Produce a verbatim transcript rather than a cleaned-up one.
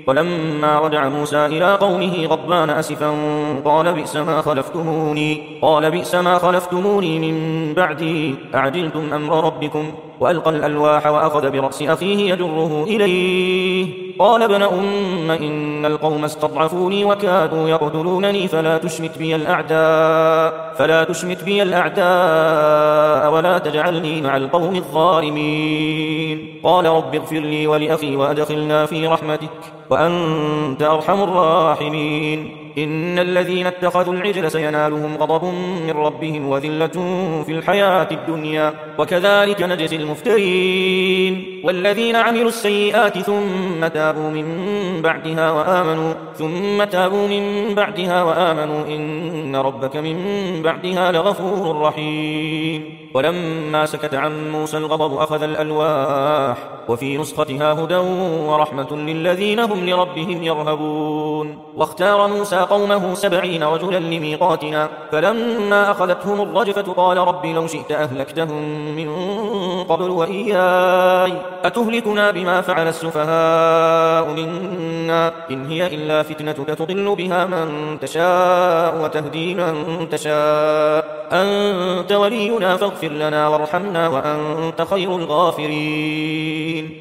ولما رجع موسى إلى قومه غضبان أسفا قال بئس ما خلفتموني قال بئس ما خلفتموني من بعدي أعجلتم أمر ربكم وألقى الألواح وأخذ برأس أخيه يجره إليه قال ابن أم إن القوم استضعفوني وكادوا يقتلونني فلا تشمت بي الأعداء فلا تشمت بي الأعداء ولا تجعلني مع القوم الظالمين قال رب اغفر لي ولأخي وأدخلنا في رحمتك وأنت أرحم الراحمين إن الذين اتخذوا العجل سينالهم غضب من ربهم وذلة في الحياة الدنيا وكذلك نجزي المفترين والذين عملوا السيئات ثم تابوا من بعدها وآمنوا ثم تابوا من بعدها وآمنوا إن ربك من بعدها لغفور رحيم ولما سكت عن موسى الغضب أخذ الألواح وفي نسختها هدى ورحمة للذين هم لربهم يرهبون واختار موسى قومه سبعين رجلا لميقاتنا فلما أخذتهم الرجفة قال رب لو شئت أهلكتهم من قبل وإياي أتهلكنا بما فعل السفهاء منا إن هي إلا فتنتك تضل بها من تشاء وتهدي من تشاء أنت ولينا فاغفر لنا وارحمنا وأنت خير الغافرين